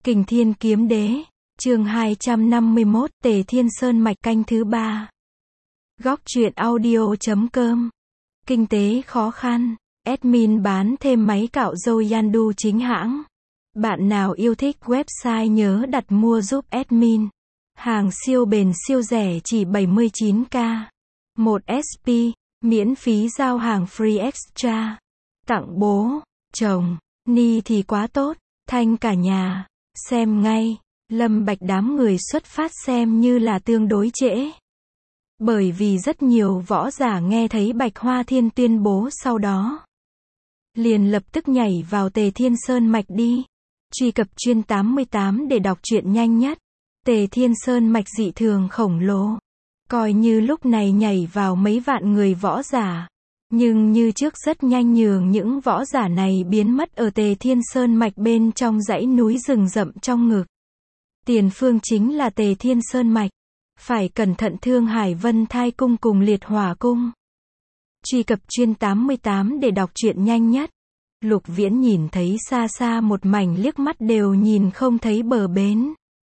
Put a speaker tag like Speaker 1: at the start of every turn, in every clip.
Speaker 1: Kình Thiên Kiếm Đế, chương 251, Tề Thiên Sơn Mạch canh thứ 3. Góc truyện audio.com. Kinh tế khó khăn, admin bán thêm máy cạo râu Yandu chính hãng. Bạn nào yêu thích website nhớ đặt mua giúp admin. Hàng siêu bền siêu rẻ chỉ 79k. 1 SP, miễn phí giao hàng free extra. Tặng bố, chồng, ni thì quá tốt, thanh cả nhà. Xem ngay, Lâm Bạch đám người xuất phát xem như là tương đối trễ. Bởi vì rất nhiều võ giả nghe thấy Bạch Hoa Thiên tuyên bố sau đó, liền lập tức nhảy vào Tề Thiên Sơn Mạch đi. Truy cập chuyên 88 để đọc truyện nhanh nhất. Tề Thiên Sơn Mạch dị thường khổng lồ. Coi như lúc này nhảy vào mấy vạn người võ giả. Nhưng như trước rất nhanh nhường những võ giả này biến mất ở Tề Thiên Sơn Mạch bên trong dãy núi rừng rậm trong ngực. Tiền phương chính là Tề Thiên Sơn Mạch. Phải cẩn thận Thương Hải Vân Thai Cung cùng Liệt Hỏa Cung. Truy cập chuyên 88 để đọc truyện nhanh nhất. Lục Viễn nhìn thấy xa xa một mảnh liếc mắt đều nhìn không thấy bờ bến.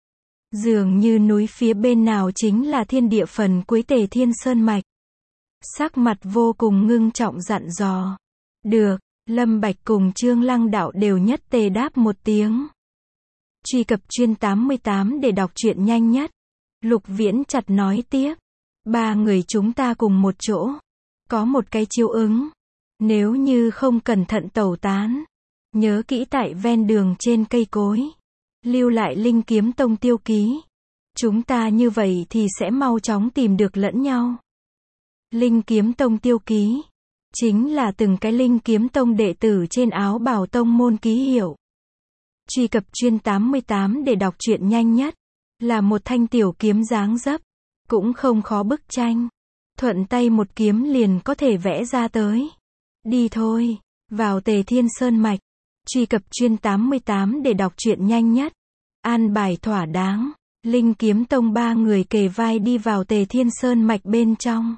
Speaker 1: Dường như núi phía bên nào chính là thiên địa phần cuối Tề Thiên Sơn Mạch. Sắc mặt vô cùng ngưng trọng dặn dò. Được, Lâm Bạch cùng Trương Lăng Đạo đều nhất tề đáp một tiếng. Truy cập chuyên 88 để đọc truyện nhanh nhất. Lục Viễn chặt nói tiếp. Ba người chúng ta cùng một chỗ. Có một cái chiếu ứng. Nếu như không cẩn thận tẩu tán. Nhớ kỹ tại ven đường trên cây cối. Lưu lại Linh Kiếm Tông tiêu ký. Chúng ta như vậy thì sẽ mau chóng tìm được lẫn nhau. Linh Kiếm Tông tiêu ký. Chính là từng cái Linh Kiếm Tông đệ tử trên áo bào tông môn ký hiệu. Truy cập chuyên 88 để đọc truyện nhanh nhất. Là một thanh tiểu kiếm dáng dấp. Cũng không khó bức tranh. Thuận tay một kiếm liền có thể vẽ ra tới. Đi thôi, vào Tề Thiên Sơn Mạch. Truy cập chuyên 88 để đọc truyện nhanh nhất. An bài thỏa đáng. Linh Kiếm Tông ba người kề vai đi vào Tề Thiên Sơn Mạch bên trong.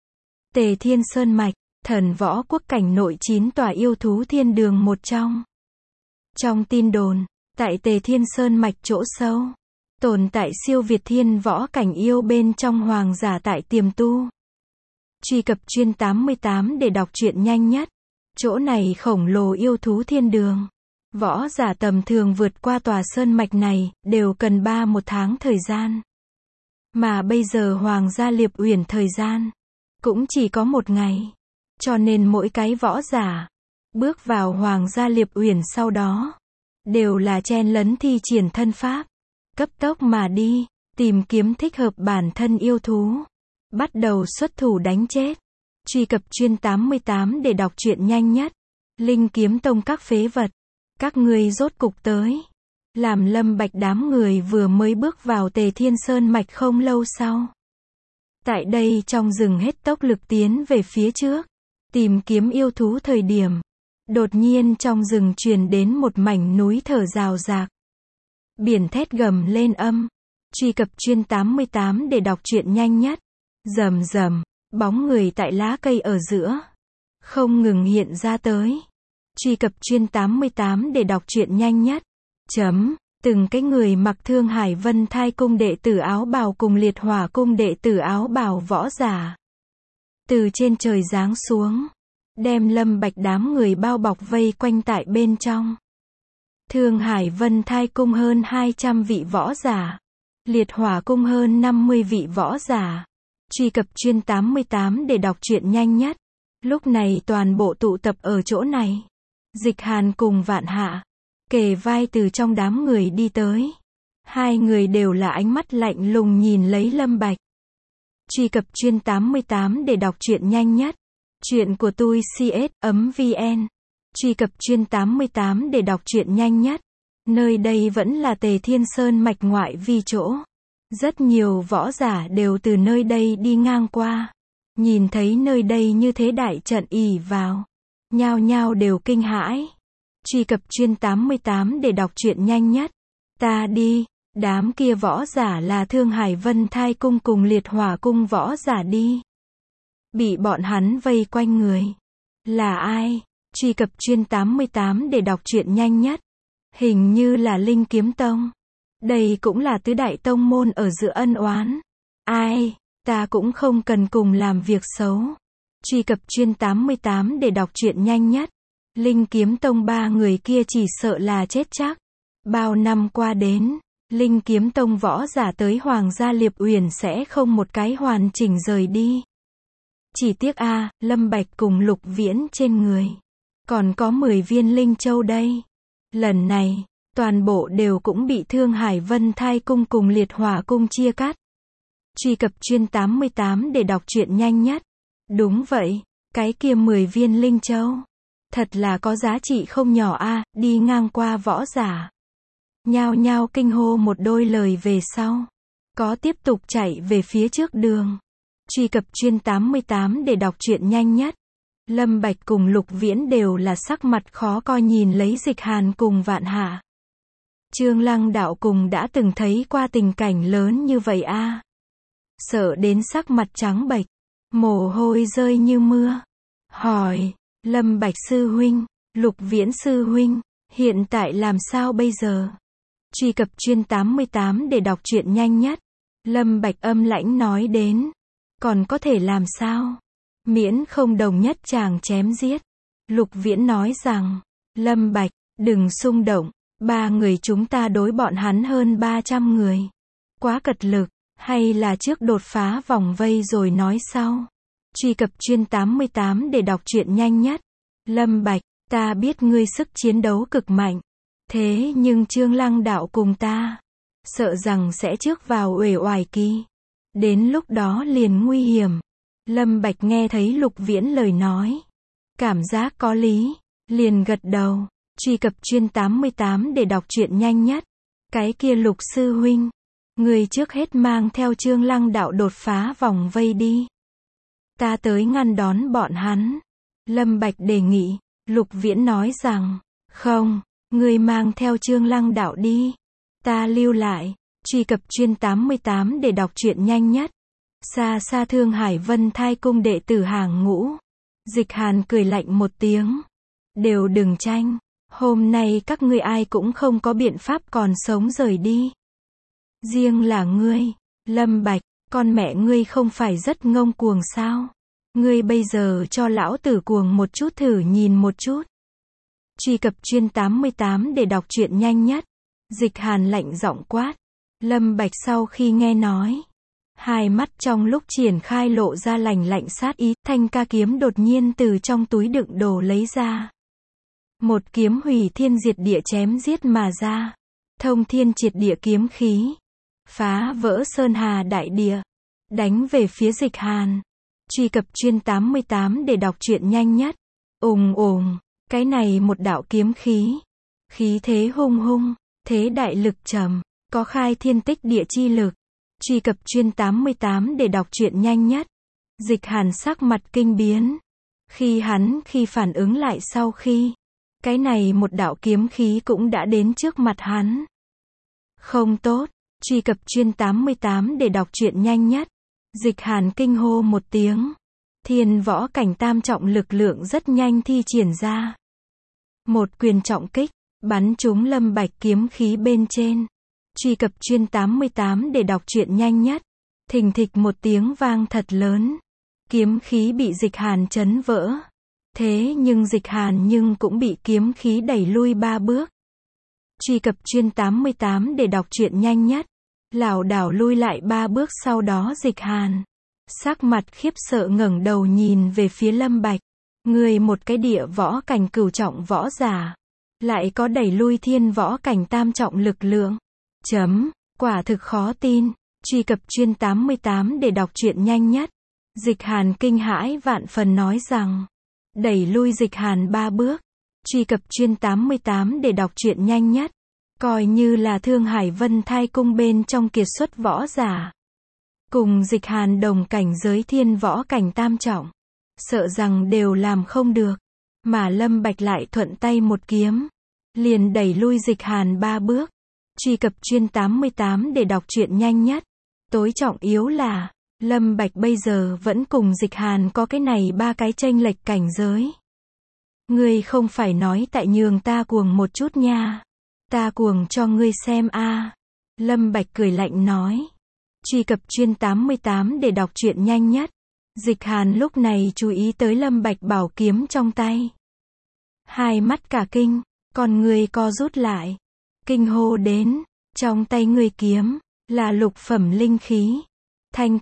Speaker 1: Tề Thiên Sơn Mạch, thần võ quốc cảnh nội 9 tòa yêu thú thiên đường một trong. Trong tin đồn, tại Tề Thiên Sơn Mạch chỗ sâu, tồn tại siêu việt thiên võ cảnh yêu bên trong hoàng giả tại tiềm tu. Truy cập chuyên 88 để đọc truyện nhanh nhất. Chỗ này khổng lồ yêu thú thiên đường. Võ giả tầm thường vượt qua tòa sơn mạch này, đều cần 1 tháng thời gian. Mà bây giờ Hoàng gia Liệp Uyển thời gian cũng chỉ có 1 ngày. Cho nên mỗi cái võ giả bước vào Hoàng gia Liệp Uyển sau đó, đều là chen lấn thi triển thân pháp. Cấp tốc mà đi, tìm kiếm thích hợp bản thân yêu thú. Bắt đầu xuất thủ đánh chết. Truy cập chuyên 88 để đọc truyện nhanh nhất. Linh Kiếm Tông các phế vật. Các ngươi rốt cục tới. Làm Lâm Bạch đám người vừa mới bước vào Tề Thiên Sơn Mạch không lâu sau. Tại đây trong rừng hết tốc lực tiến về phía trước. Tìm kiếm yêu thú thời điểm. Đột nhiên trong rừng truyền đến một mảnh núi thở rào rạc. Biển thét gầm lên âm. Truy cập chuyên 88 để đọc truyện nhanh nhất. Rầm rầm, bóng người tại lá cây ở giữa. Không ngừng hiện ra tới. Truy cập chuyên 88 để đọc truyện nhanh nhất. Từng cái người mặc Thương Hải Vân Thai Cung đệ tử áo bào cùng Liệt Hỏa Cung đệ tử áo bào võ giả. Từ trên trời giáng xuống. Đem Lâm Bạch đám người bao bọc vây quanh tại bên trong. Thương Hải Vân Thai Cung hơn 200 vị võ giả. Liệt Hỏa Cung hơn 50 vị võ giả. Truy cập chuyên 88 để đọc truyện nhanh nhất. Lúc này toàn bộ tụ tập ở chỗ này. Dịch Hàn cùng Vạn Hạ kề vai từ trong đám người đi tới. Hai người đều là ánh mắt lạnh lùng nhìn lấy Lâm Bạch. Truy cập chuyên 88 để đọc truyện nhanh nhất. Chuyện của tôi CS.vn. Truy cập chuyên 88 để đọc truyện nhanh nhất. Nơi đây vẫn là Tề Thiên Sơn Mạch ngoại vi chỗ. Rất nhiều võ giả đều từ nơi đây đi ngang qua. Nhìn thấy nơi đây như thế đại trận ỷ vào. Nhao nhao đều kinh hãi. Truy cập chuyên 88 để đọc truyện nhanh nhất. Ta đi, đám kia võ giả là Thương Hải Vân Thai Cung cùng Liệt Hỏa Cung võ giả đi. Bị bọn hắn vây quanh người. Là ai? Truy cập chuyên 88 để đọc truyện nhanh nhất. Hình như là Linh Kiếm Tông. Đây cũng là tứ đại tông môn ở giữa ân oán. Ai, ta cũng không cần cùng làm việc xấu. Truy cập chuyên 88 để đọc truyện nhanh nhất. Linh Kiếm Tông ba người kia chỉ sợ là chết chắc. Bao năm qua đến, Linh Kiếm Tông võ giả tới Hoàng gia Liệp Uyển sẽ không một cái hoàn chỉnh rời đi. Chỉ tiếc Lâm Bạch cùng Lục Viễn trên người còn có 10 viên linh châu đây. Lần này, toàn bộ đều cũng bị Thương Hải Vân Thai Cung cùng Liệt Hỏa Cung chia cắt. Truy cập chuyên 88 để đọc truyện nhanh nhất. Đúng vậy, cái kia 10 viên linh châu. Thật là có giá trị không nhỏ đi ngang qua võ giả. Nhao nhao kinh hô một đôi lời về sau. Có tiếp tục chạy về phía trước đường. Truy cập chuyên 88 để đọc truyện nhanh nhất. Lâm Bạch cùng Lục Viễn đều là sắc mặt khó coi nhìn lấy Dịch Hàn cùng Vạn Hạ. Trương Lăng đạo cùng đã từng thấy qua tình cảnh lớn như vậy Sợ đến sắc mặt trắng bệch, mồ hôi rơi như mưa. Hỏi, Lâm Bạch sư huynh, Lục Viễn sư huynh, hiện tại làm sao bây giờ? Truy cập chuyên 88 để đọc truyện nhanh nhất. Lâm Bạch âm lãnh nói đến, còn có thể làm sao? Miễn không đồng nhất chàng chém giết. Lục Viễn nói rằng, Lâm Bạch, đừng xung động, ba người chúng ta đối bọn hắn hơn 300 người. Quá cật lực, hay là trước đột phá vòng vây rồi nói sau. Truy cập chuyên 88 để đọc truyện nhanh nhất. Lâm Bạch, ta biết ngươi sức chiến đấu cực mạnh. Thế nhưng Trương Lăng đạo cùng ta, sợ rằng sẽ trước vào uể oải kỳ. Đến lúc đó liền nguy hiểm. Lâm Bạch nghe thấy Lục Viễn lời nói, cảm giác có lý, liền gật đầu. Truy cập chuyên 88 để đọc truyện nhanh nhất. Cái kia Lục sư huynh, người trước hết mang theo Trương Lăng đạo đột phá vòng vây đi. Ta tới ngăn đón bọn hắn. Lâm Bạch đề nghị. Lục Viễn nói rằng, không, người mang theo Trương Lăng đạo đi. Ta lưu lại. Truy cập chuyên 88 để đọc truyện nhanh nhất. Xa xa Thương Hải Vân Thai Cung đệ tử hàng ngũ. Dịch Hàn cười lạnh một tiếng. Đều đừng tranh. Hôm nay các ngươi ai cũng không có biện pháp còn sống rời đi. Riêng là ngươi, Lâm Bạch, con mẹ ngươi không phải rất ngông cuồng sao? Ngươi bây giờ cho lão tử cuồng một chút thử nhìn một chút. Truy cập chuyên 88 để đọc truyện nhanh nhất. Dịch Hàn lạnh giọng quát. Lâm Bạch sau khi nghe nói, hai mắt trong lúc triển khai lộ ra lạnh lạnh sát ý. Thanh ca kiếm đột nhiên từ trong túi đựng đồ lấy ra. Một kiếm hủy thiên diệt địa chém giết mà ra. Thông thiên triệt địa kiếm khí, phá vỡ sơn hà đại địa, đánh về phía Dịch Hàn. Truy cập chuyên 88 để đọc truyện nhanh nhất. Ùng ùng, cái này một đạo kiếm khí, khí thế hung hung, thế đại lực trầm, có khai thiên tích địa chi lực. Truy cập chuyên 88 để đọc truyện nhanh nhất. Dịch Hàn sắc mặt kinh biến. Khi phản ứng lại sau khi, cái này một đạo kiếm khí cũng đã đến trước mặt hắn. Không tốt. Truy cập chuyên 88 để đọc truyện nhanh nhất. Dịch Hàn kinh hô một tiếng. Thiên võ cảnh tam trọng lực lượng rất nhanh thi triển ra. Một quyền trọng kích, bắn trúng Lâm Bạch kiếm khí bên trên. Truy cập chuyên 88 để đọc truyện nhanh nhất. Thình thịch một tiếng vang thật lớn. Kiếm khí bị Dịch Hàn chấn vỡ. Thế nhưng Dịch Hàn cũng bị kiếm khí đẩy lui 3 bước. Truy cập chuyên 88 để đọc truyện nhanh nhất. Lảo đảo lui lại 3 bước, sau đó Dịch Hàn sắc mặt khiếp sợ ngẩng đầu nhìn về phía Lâm Bạch. Người một cái địa võ cảnh cửu trọng võ giả, lại có đẩy lui thiên võ cảnh tam trọng lực lượng. Quả thực khó tin. Truy cập chuyên 88 để đọc truyện nhanh nhất. Dịch Hàn kinh hãi vạn phần nói rằng, đẩy lui Dịch Hàn 3 bước. Truy cập chuyên 88 để đọc truyện nhanh nhất. Coi như là Thương Hải Vân Thai Cung bên trong kiệt xuất võ giả, cùng Dịch Hàn đồng cảnh giới thiên võ cảnh tam trọng, sợ rằng đều làm không được. Mà Lâm Bạch lại thuận tay một kiếm, liền đẩy lui Dịch Hàn 3 bước. Truy cập chuyên 88 để đọc truyện nhanh nhất. Tối trọng yếu là, Lâm Bạch bây giờ vẫn cùng Dịch Hàn có cái này 3 cái chênh lệch cảnh giới. Ngươi không phải nói tại nhường ta cuồng một chút nha. Ta cuồng cho ngươi xem a. Lâm Bạch cười lạnh nói. Truy cập chuyên 88 để đọc truyện nhanh nhất. Dịch Hàn lúc này chú ý tới Lâm Bạch bảo kiếm trong tay. Hai mắt cả kinh, còn người co rút lại. Kinh hô đến, trong tay ngươi kiếm, là lục phẩm linh khí. Thanh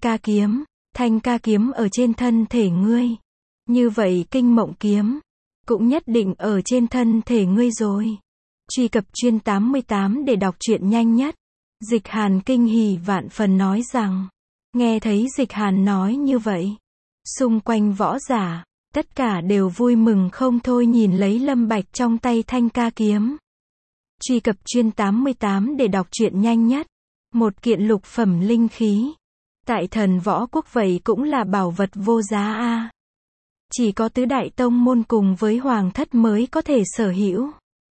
Speaker 1: ca kiếm ở trên thân thể ngươi. Như vậy kinh mộng kiếm, cũng nhất định ở trên thân thể ngươi rồi. Truy cập chuyên 88 để đọc truyện nhanh nhất. Dịch Hàn kinh hỉ vạn phần nói rằng, nghe thấy Dịch Hàn nói như vậy, xung quanh võ giả, tất cả đều vui mừng không thôi nhìn lấy Lâm Bạch trong tay thanh ca kiếm. Truy cập chuyên 88 để đọc truyện nhanh nhất. Một kiện lục phẩm linh khí. Tại thần võ quốc vậy cũng là bảo vật vô giá a. Chỉ có tứ đại tông môn cùng với hoàng thất mới có thể sở hữu.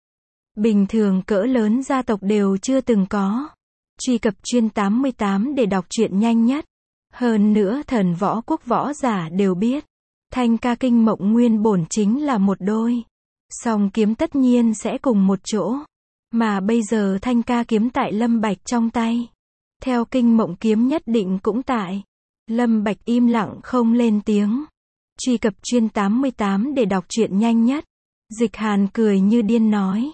Speaker 1: Bình thường cỡ lớn gia tộc đều chưa từng có. Truy cập chuyên 88 để đọc truyện nhanh nhất. Hơn nữa thần võ quốc võ giả đều biết. Thanh ca kinh mộng nguyên bổn chính là một đôi. Song kiếm tất nhiên sẽ cùng một chỗ. Mà bây giờ thanh ca kiếm tại Lâm Bạch trong tay. Theo kinh mộng kiếm nhất định cũng tại. Lâm Bạch im lặng không lên tiếng. Truy cập chuyên 88 để đọc truyện nhanh nhất. Dịch Hàn cười như điên nói.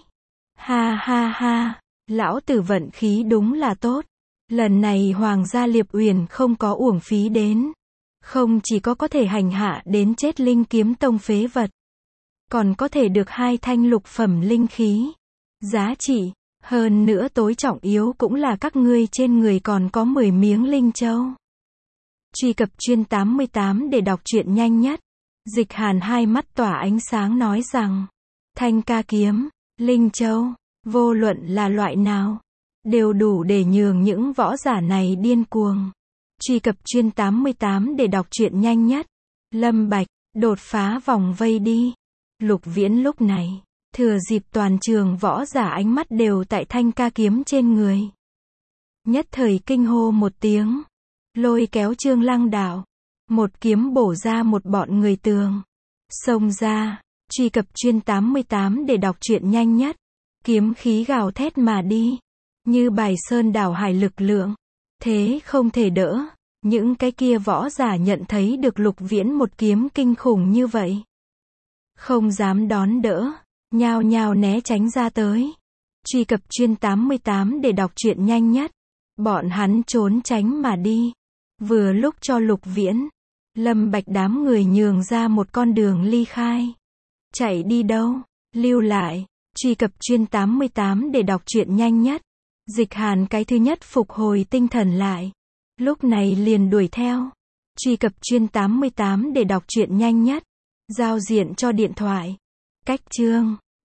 Speaker 1: Ha ha ha, lão tử vận khí đúng là tốt. Lần này Hoàng gia Liệp Uyển không có uổng phí đến. Không chỉ có thể hành hạ đến chết Linh Kiếm Tông phế vật. Còn có thể được 2 thanh lục phẩm linh khí. Giá trị. Hơn nữa tối trọng yếu cũng là các ngươi trên người còn có 10 miếng linh châu. Truy cập chuyên 88 để đọc truyện nhanh nhất. Dịch Hàn hai mắt tỏa ánh sáng nói rằng, thanh ca kiếm, linh châu, vô luận là loại nào, đều đủ để nhường những võ giả này điên cuồng. Truy cập chuyên 88 để đọc truyện nhanh nhất. Lâm Bạch, đột phá vòng vây đi. Lục Viễn lúc này, thừa dịp toàn trường võ giả ánh mắt đều tại thanh ca kiếm trên người. Nhất thời kinh hô một tiếng. Lôi kéo Trương Lăng Đạo. Một kiếm bổ ra một bọn người tường. Xông ra. Truy cập chuyên 88 để đọc truyện nhanh nhất. Kiếm khí gào thét mà đi. Như bài sơn đảo hải lực lượng. Thế không thể đỡ. Những cái kia võ giả nhận thấy được Lục Viễn một kiếm kinh khủng như vậy. Không dám đón đỡ. Nhao nhao né tránh ra tới. Truy cập chuyên 88 để đọc truyện nhanh nhất. Bọn hắn trốn tránh mà đi. Vừa lúc cho Lục Viễn, Lâm Bạch đám người nhường ra một con đường ly khai. Chạy đi đâu? Lưu lại. Truy cập chuyên 88 để đọc truyện nhanh nhất. Dịch Hàn cái thứ nhất phục hồi tinh thần lại. Lúc này liền đuổi theo. Truy cập chuyên 88 để đọc truyện nhanh nhất. Giao diện cho điện thoại. Cách chương